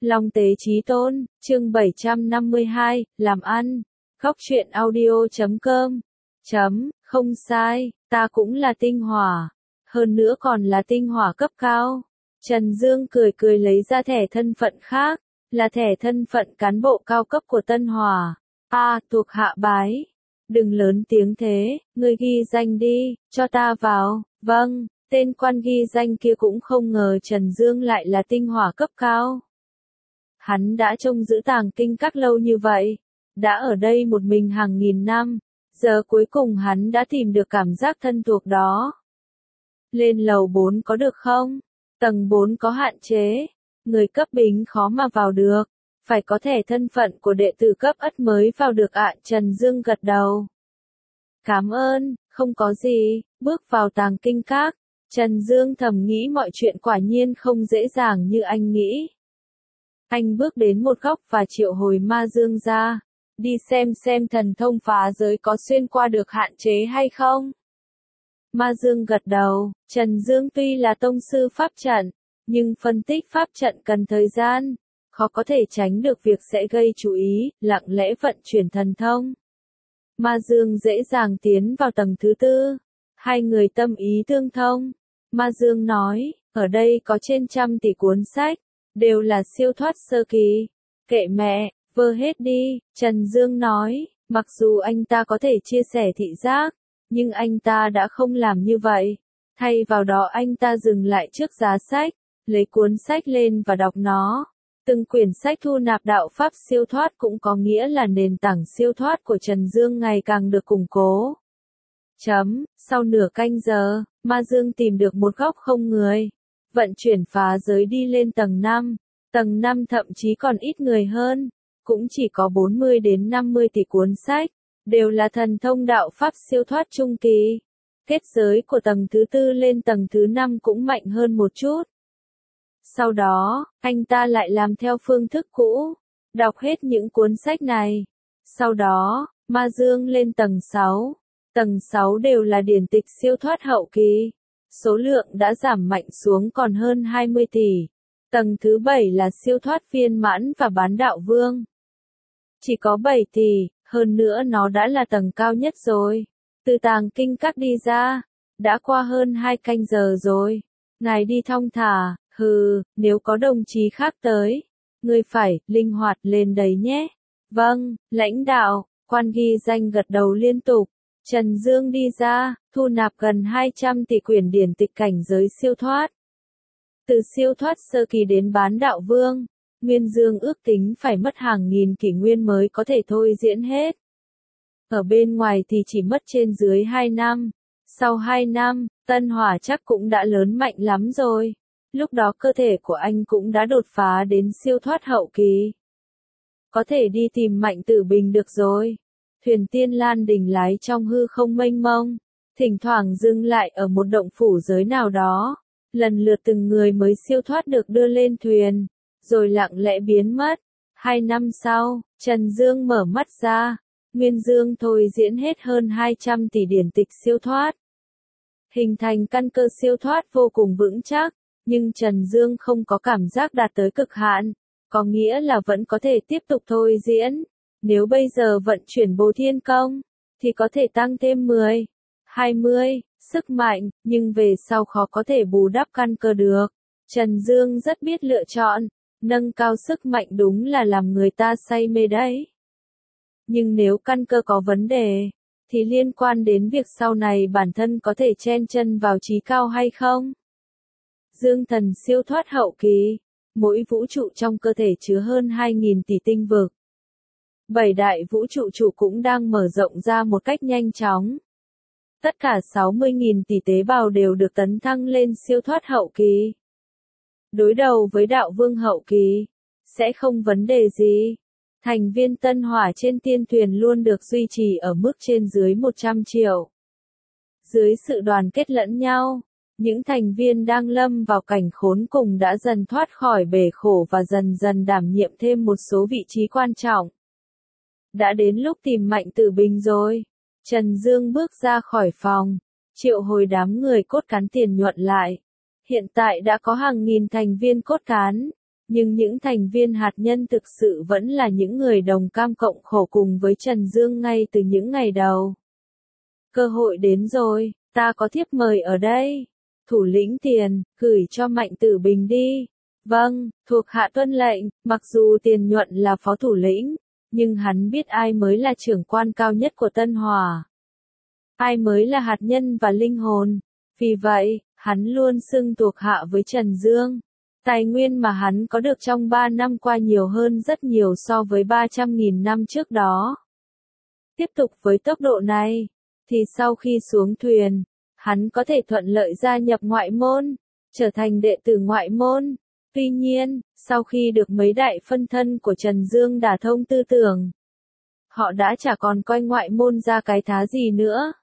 Long Tế Chí Tôn, chương 752, làm ăn. Góc truyện audio.com. Không sai, ta cũng là tinh hỏa. Hơn nữa còn là tinh hỏa cấp cao. Trần Dương cười cười lấy ra thẻ thân phận khác, là thẻ thân phận cán bộ cao cấp của Tân Hỏa. Thuộc hạ bái. Đừng lớn tiếng thế, ngươi ghi danh đi, cho ta vào. Vâng, tên quan ghi danh kia cũng không ngờ Trần Dương lại là tinh hỏa cấp cao. Hắn đã trông giữ Tàng Kinh Các lâu như vậy, đã ở đây một mình hàng nghìn năm, giờ cuối cùng hắn đã tìm được cảm giác thân thuộc đó. Lên lầu 4 có được không? Tầng 4 có hạn chế, người cấp bính khó mà vào được, phải có thẻ thân phận của đệ tử cấp ất mới vào được ạ. Trần Dương gật đầu. Cảm ơn, không có gì, bước vào Tàng Kinh Các. Trần Dương thầm nghĩ mọi chuyện quả nhiên không dễ dàng như anh nghĩ. Anh bước đến một góc và triệu hồi Ma Dương ra, đi xem thần thông phá giới có xuyên qua được hạn chế hay không. Ma Dương gật đầu. Trần Dương tuy là tông sư pháp trận, nhưng phân tích pháp trận cần thời gian, khó có thể tránh được việc sẽ gây chú ý, lặng lẽ vận chuyển thần thông. Ma Dương dễ dàng tiến vào tầng thứ 4, hai người tâm ý tương thông. Ma Dương nói, ở đây có trên 100 tỷ cuốn sách, đều là siêu thoát sơ kỳ. Kệ mẹ, vơ hết đi. Trần Dương nói, mặc dù anh ta có thể chia sẻ thị giác, nhưng anh ta đã không làm như vậy. Thay vào đó anh ta dừng lại trước giá sách, lấy cuốn sách lên và đọc nó. Từng quyển sách thu nạp đạo pháp siêu thoát cũng có nghĩa là nền tảng siêu thoát của Trần Dương ngày càng được củng cố. Sau nửa canh giờ, Ma Dương tìm được một góc không người. Vận chuyển phá giới đi lên tầng 5. Tầng 5 thậm chí còn ít người hơn, cũng chỉ có 40 đến 50 tỷ cuốn sách, đều là thần thông đạo pháp siêu thoát trung kỳ. Kết giới của tầng thứ 4 lên tầng thứ 5 cũng mạnh hơn một chút. Sau đó, anh ta lại làm theo phương thức cũ, đọc hết những cuốn sách này. Sau đó, Ma Dương lên tầng 6. Tầng 6 đều là điển tịch siêu thoát hậu kỳ. Số lượng đã giảm mạnh xuống còn hơn 20 tỷ. Tầng thứ 7 là siêu thoát viên mãn và bán đạo vương. Chỉ có 7 tỷ, hơn nữa nó đã là tầng cao nhất rồi. Từ Tàng Kinh Các đi ra, đã qua hơn 2 canh giờ rồi. Ngài đi thong thả, nếu có đồng chí khác tới, ngươi phải linh hoạt lên đấy nhé. Vâng, lãnh đạo. Quan ghi danh gật đầu liên tục. Trần Dương đi ra, thu nạp gần 200 tỷ quyển điển tịch cảnh giới siêu thoát. Từ siêu thoát sơ kỳ đến bán đạo vương, Nguyên Dương ước tính phải mất hàng nghìn kỷ nguyên mới có thể thôi diễn hết. Ở bên ngoài thì chỉ mất trên dưới 2 năm. Sau 2 năm, Tân Hỏa chắc cũng đã lớn mạnh lắm rồi. Lúc đó cơ thể của anh cũng đã đột phá đến siêu thoát hậu kỳ. Có thể đi tìm Mạnh Tử Bình được rồi. Thuyền Tiên Lan Đình lái trong hư không mênh mông, thỉnh thoảng dừng lại ở một động phủ giới nào đó. Lần lượt từng người mới siêu thoát được đưa lên thuyền, rồi lặng lẽ biến mất. 2 năm sau, Trần Dương mở mắt ra. Nguyên Dương thôi diễn hết hơn 200 tỷ điển tịch siêu thoát, hình thành căn cơ siêu thoát vô cùng vững chắc. Nhưng Trần Dương không có cảm giác đạt tới cực hạn, có nghĩa là vẫn có thể tiếp tục thôi diễn. Nếu bây giờ vận chuyển Bồ Thiên Công, thì có thể tăng thêm 10, 20, sức mạnh, nhưng về sau khó có thể bù đắp căn cơ được. Trần Dương rất biết lựa chọn, nâng cao sức mạnh đúng là làm người ta say mê đấy. Nhưng nếu căn cơ có vấn đề, thì liên quan đến việc sau này bản thân có thể chen chân vào trí cao hay không. Dương thần siêu thoát hậu kỳ, mỗi vũ trụ trong cơ thể chứa hơn 2.000 tỷ tinh vực. 7 đại vũ trụ chủ cũng đang mở rộng ra một cách nhanh chóng. Tất cả 60.000 tỷ tế bào đều được tấn thăng lên siêu thoát hậu kỳ. Đối đầu với đạo vương hậu kỳ, sẽ không vấn đề gì. Thành viên Tân Hỏa trên tiên thuyền luôn được duy trì ở mức trên dưới 100 triệu. Dưới sự đoàn kết lẫn nhau, những thành viên đang lâm vào cảnh khốn cùng đã dần thoát khỏi bể khổ và dần dần đảm nhiệm thêm một số vị trí quan trọng. Đã đến lúc tìm Mạnh Tử Bình rồi. Trần Dương bước ra khỏi phòng, triệu hồi đám người cốt cán tiền nhuận lại. Hiện tại đã có hàng nghìn thành viên cốt cán, Nhưng những thành viên hạt nhân thực sự vẫn là những người đồng cam cộng khổ cùng với Trần Dương ngay từ những ngày đầu. Cơ hội đến rồi, ta có thiếp mời ở đây. Thủ lĩnh Tiền, gửi cho Mạnh Tử Bình đi. Vâng, thuộc hạ tuân lệnh. Mặc dù Tiền Nhuận là phó thủ lĩnh, nhưng hắn biết ai mới là trưởng quan cao nhất của Tân Hòa. Ai mới là hạt nhân và linh hồn. Vì vậy, hắn luôn xưng thuộc hạ với Trần Dương. Tài nguyên mà hắn có được trong 3 năm qua nhiều hơn rất nhiều so với 300.000 năm trước đó. Tiếp tục với tốc độ này, thì sau khi xuống thuyền, hắn có thể thuận lợi gia nhập ngoại môn, trở thành đệ tử ngoại môn. Tuy nhiên, sau khi được mấy đại phân thân của Trần Dương đả thông tư tưởng, họ đã chả còn coi ngoại môn ra cái thá gì nữa.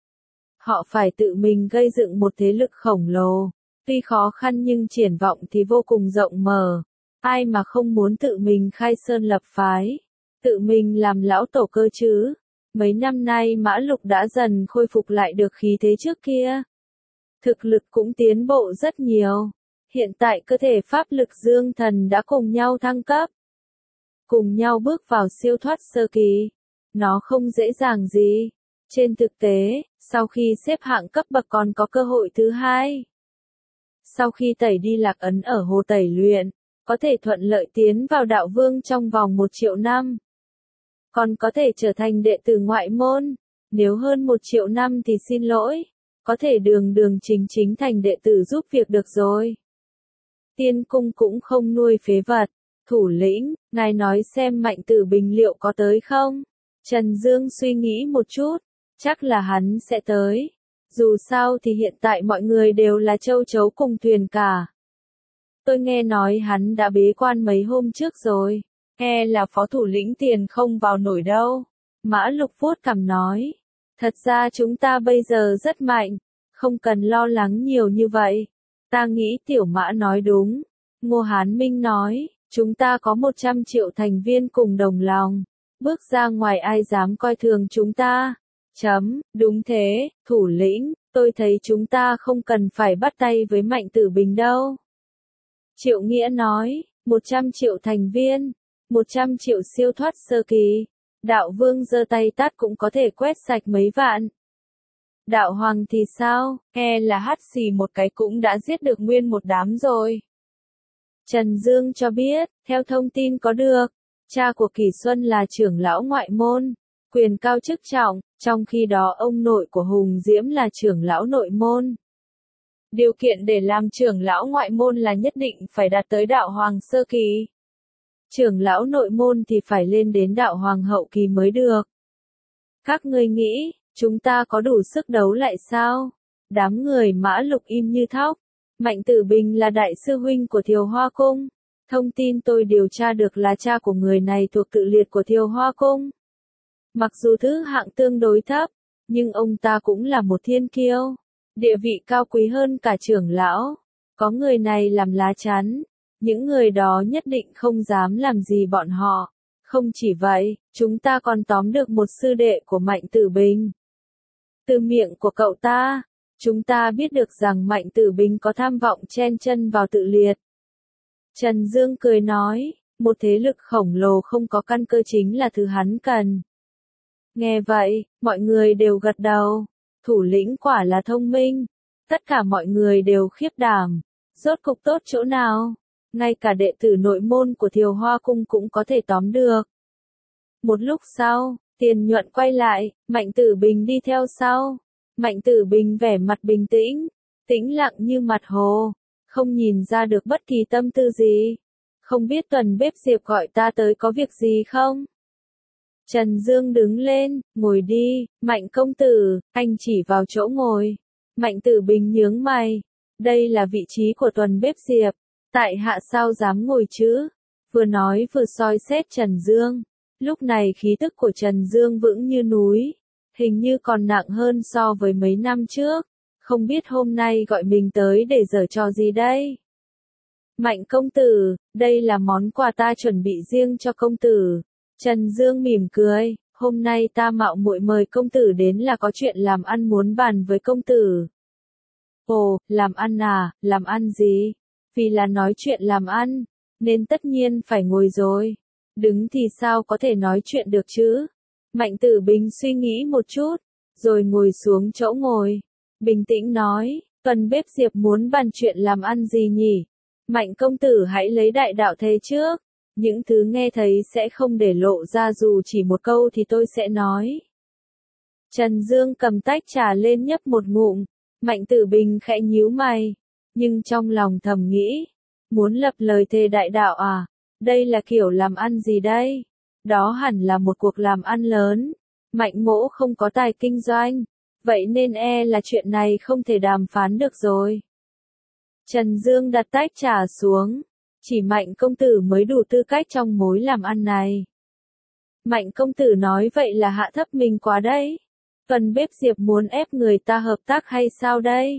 Họ phải tự mình gây dựng một thế lực khổng lồ. Tuy khó khăn nhưng triển vọng thì vô cùng rộng mở. Ai mà không muốn tự mình khai sơn lập phái, tự mình làm lão tổ cơ chứ. Mấy năm nay Mã Lục đã dần khôi phục lại được khí thế trước kia. Thực lực cũng tiến bộ rất nhiều. Hiện tại cơ thể pháp lực dương thần đã cùng nhau thăng cấp. Cùng nhau bước vào siêu thoát sơ kỳ. Nó không dễ dàng gì. Trên thực tế, sau khi xếp hạng cấp bậc còn có cơ hội thứ hai. Sau khi tẩy đi lạc ấn ở hồ tẩy luyện, có thể thuận lợi tiến vào đạo vương trong vòng 1 triệu năm. Còn có thể trở thành đệ tử ngoại môn, nếu hơn 1 triệu năm thì xin lỗi, có thể đường đường chính chính thành đệ tử giúp việc được rồi. Tiên cung cũng không nuôi phế vật. Thủ lĩnh, ngài nói xem Mạnh Tử Bình liệu có tới không? Trần Dương suy nghĩ một chút, chắc là hắn sẽ tới. Dù sao thì hiện tại mọi người đều là châu chấu cùng thuyền cả. Tôi nghe nói hắn đã bế quan mấy hôm trước rồi. E là phó thủ lĩnh Tiền không vào nổi đâu. Mã Lục vuốt cằm nói. Thật ra chúng ta bây giờ rất mạnh. Không cần lo lắng nhiều như vậy. Ta nghĩ Tiểu Mã nói đúng. Ngô Hán Minh nói. Chúng ta có 100 triệu thành viên cùng đồng lòng. Bước ra ngoài ai dám coi thường chúng ta. Đúng thế, thủ lĩnh, tôi thấy chúng ta không cần phải bắt tay với Mạnh Tử Bình đâu. Triệu Nghĩa nói, 100 triệu thành viên, 100 triệu siêu thoát sơ kỳ, đạo vương giơ tay tát cũng có thể quét sạch mấy vạn. Đạo hoàng thì sao, e là hắt xì một cái cũng đã giết được nguyên một đám rồi. Trần Dương cho biết, theo thông tin có được, cha của Kỷ Xuân là trưởng lão ngoại môn, quyền cao chức trọng, trong khi đó ông nội của Hùng Diễm là trưởng lão nội môn. Điều kiện để làm trưởng lão ngoại môn là nhất định phải đạt tới đạo hoàng sơ kỳ. Trưởng lão nội môn thì phải lên đến đạo hoàng hậu kỳ mới được. Các ngươi nghĩ, chúng ta có đủ sức đấu lại sao? Đám người Mã Lục im như thóc. Mạnh Tử Bình là đại sư huynh của Thiều Hoa Cung. Thông tin tôi điều tra được là cha của người này thuộc cự liệt của Thiều Hoa Cung. Mặc dù thứ hạng tương đối thấp, nhưng ông ta cũng là một thiên kiêu. Địa vị cao quý hơn cả trưởng lão. Có người này làm lá chắn, những người đó nhất định không dám làm gì bọn họ. Không chỉ vậy, chúng ta còn tóm được một sư đệ của Mạnh Tử Bình. Từ miệng của cậu ta, chúng ta biết được rằng Mạnh Tử Bình có tham vọng chen chân vào tự liệt. Trần Dương cười nói, một thế lực khổng lồ không có căn cơ chính là thứ hắn cần. Nghe vậy, mọi người đều gật đầu. Thủ lĩnh quả là thông minh. Tất cả mọi người đều khiếp đảm. Rốt cục tốt chỗ nào? Ngay cả đệ tử nội môn của Thiều Hoa Cung cũng có thể tóm được. Một lúc sau, Tiền Nhuận quay lại, Mạnh Tử Bình đi theo sau. Mạnh Tử Bình vẻ mặt bình tĩnh, tĩnh lặng như mặt hồ, không nhìn ra được bất kỳ tâm tư gì. Không biết Tuần Bếp Diệp gọi ta tới có việc gì không? Trần Dương đứng lên, ngồi đi, Mạnh công tử, anh chỉ vào chỗ ngồi. Mạnh Tử Bình nhướng mày, đây là vị trí của Tuần Bếp Diệp, tại hạ sao dám ngồi chứ? Vừa nói vừa soi xét Trần Dương, lúc này khí tức của Trần Dương vững như núi, hình như còn nặng hơn so với mấy năm trước, không biết hôm nay gọi mình tới để giở trò gì đây? Mạnh công tử, đây là món quà ta chuẩn bị riêng cho công tử. Trần Dương mỉm cười, hôm nay ta mạo muội mời công tử đến là có chuyện làm ăn muốn bàn với công tử. Ồ, làm ăn à, làm ăn gì? Vì là nói chuyện làm ăn, nên tất nhiên phải ngồi rồi. Đứng thì sao có thể nói chuyện được chứ? Mạnh Tử Bình suy nghĩ một chút, rồi ngồi xuống chỗ ngồi. Bình tĩnh nói, Tuần bếp Diệp muốn bàn chuyện làm ăn gì nhỉ? Mạnh công tử hãy lấy đại đạo thế trước. Những thứ nghe thấy sẽ không để lộ ra, dù chỉ một câu thì tôi sẽ nói. Trần Dương cầm tách trà lên nhấp một ngụm. Mạnh Tử Bình khẽ nhíu mày, nhưng trong lòng thầm nghĩ, muốn lập lời thề đại đạo à? Đây là kiểu làm ăn gì đây? Đó hẳn là một cuộc làm ăn lớn. Mạnh Mỗ không có tài kinh doanh, vậy nên là chuyện này không thể đàm phán được rồi. Trần Dương đặt tách trà xuống, chỉ Mạnh công tử mới đủ tư cách trong mối làm ăn này. Mạnh công tử nói vậy là hạ thấp mình quá đấy. Tuần bếp Diệp muốn ép người ta hợp tác hay sao đây?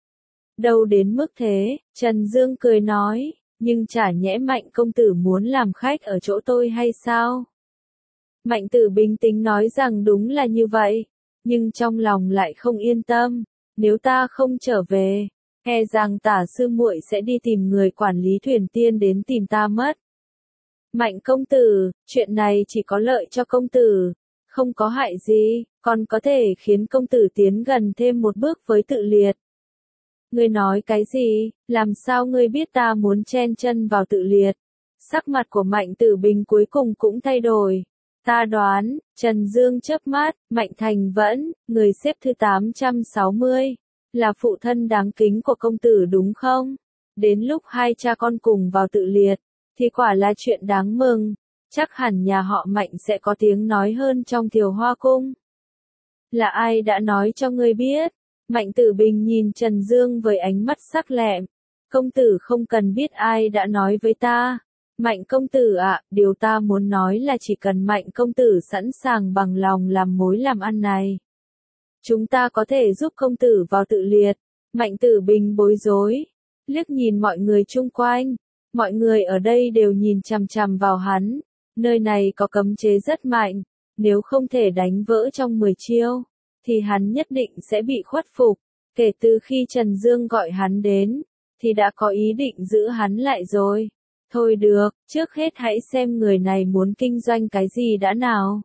Đâu đến mức thế, Trần Dương cười nói, nhưng chả nhẽ Mạnh công tử muốn làm khách ở chỗ tôi hay sao? Mạnh Tử bình tĩnh nói rằng đúng là như vậy, nhưng trong lòng lại không yên tâm, nếu ta không trở về, e rằng Tả sư muội sẽ đi tìm người quản lý thuyền tiên đến tìm ta mất. Mạnh công tử, chuyện này chỉ có lợi cho công tử, không có hại gì, còn có thể khiến công tử tiến gần thêm một bước với tự liệt. Ngươi nói cái gì, làm sao ngươi biết ta muốn chen chân vào tự liệt? Sắc mặt của Mạnh Tử Bình cuối cùng cũng thay đổi. Ta đoán, Trần Dương chớp mắt, Mạnh Thành Vẫn, người xếp thứ 860, là phụ thân đáng kính của công tử đúng không? Đến lúc hai cha con cùng vào tự liệt, thì quả là chuyện đáng mừng, chắc hẳn nhà họ Mạnh sẽ có tiếng nói hơn trong Thiều Hoa Cung. Là ai đã nói cho ngươi biết? Mạnh Tử Bình nhìn Trần Dương với ánh mắt sắc lẹm. Công tử không cần biết ai đã nói với ta. Mạnh công tử ạ, điều ta muốn nói là chỉ cần Mạnh công tử sẵn sàng bằng lòng làm mối làm ăn này, chúng ta có thể giúp công tử vào tự liệt. Mạnh Tử Bình bối rối, liếc nhìn mọi người chung quanh. Mọi người ở đây đều nhìn chằm chằm vào hắn. Nơi này có cấm chế rất mạnh, nếu không thể đánh vỡ trong 10 chiêu, thì hắn nhất định sẽ bị khuất phục. Kể từ khi Trần Dương gọi hắn đến, thì đã có ý định giữ hắn lại rồi. Thôi được, trước hết hãy xem người này muốn kinh doanh cái gì đã nào.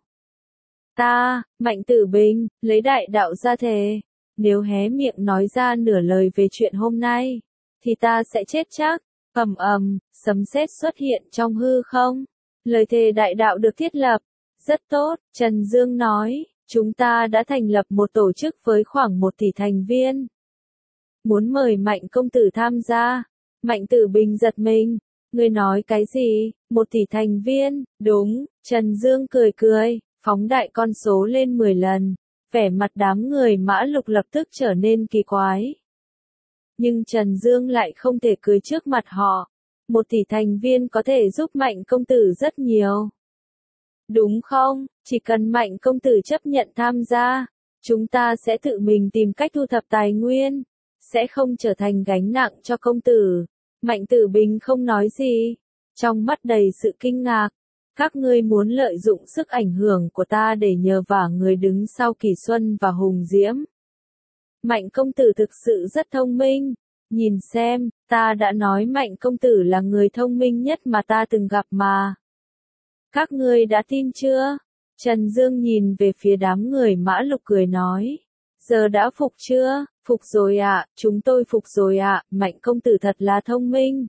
Ta, Mạnh Tử Bình, lấy đại đạo ra thề, nếu hé miệng nói ra nửa lời về chuyện hôm nay, thì ta sẽ chết chắc. Ầm ầm, sấm sét xuất hiện trong hư không. Lời thề đại đạo được thiết lập. Rất tốt, Trần Dương nói, chúng ta đã thành lập một tổ chức với khoảng 1 tỷ thành viên. Muốn mời Mạnh công tử tham gia. Mạnh Tử Bình giật mình. Ngươi nói cái gì? 1 tỷ thành viên? Đúng, Trần Dương cười cười, phóng đại con số lên 10 lần. Vẻ mặt đám người Mã Lục lập tức trở nên kỳ quái. Nhưng Trần Dương lại không thể cười trước mặt họ. 1 tỷ thành viên có thể giúp Mạnh công tử rất nhiều. Đúng không? Chỉ cần Mạnh công tử chấp nhận tham gia, chúng ta sẽ tự mình tìm cách thu thập tài nguyên, sẽ không trở thành gánh nặng cho công tử. Mạnh Tử Bình không nói gì, trong mắt đầy sự kinh ngạc. Các ngươi muốn lợi dụng sức ảnh hưởng của ta để nhờ vả người đứng sau Kỳ Xuân và Hùng Diễm. Mạnh công tử thực sự rất thông minh. Nhìn xem, ta đã nói Mạnh công tử là người thông minh nhất mà ta từng gặp mà. Các ngươi đã tin chưa? Trần Dương nhìn về phía đám người Mã Lục cười nói. Giờ đã phục chưa? Phục rồi ạ, chúng tôi phục rồi ạ, Mạnh công tử thật là thông minh.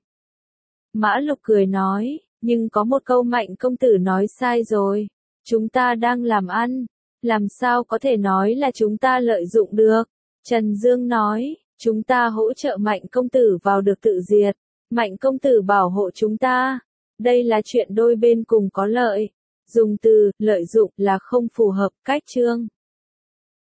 Mã Lục cười nói, nhưng có một câu Mạnh công tử nói sai rồi. Chúng ta đang làm ăn, làm sao có thể nói là chúng ta lợi dụng được? Trần Dương nói, chúng ta hỗ trợ Mạnh công tử vào được tự diệt. Mạnh công tử bảo hộ chúng ta. Đây là chuyện đôi bên cùng có lợi. Dùng từ lợi dụng là không phù hợp. Cách chương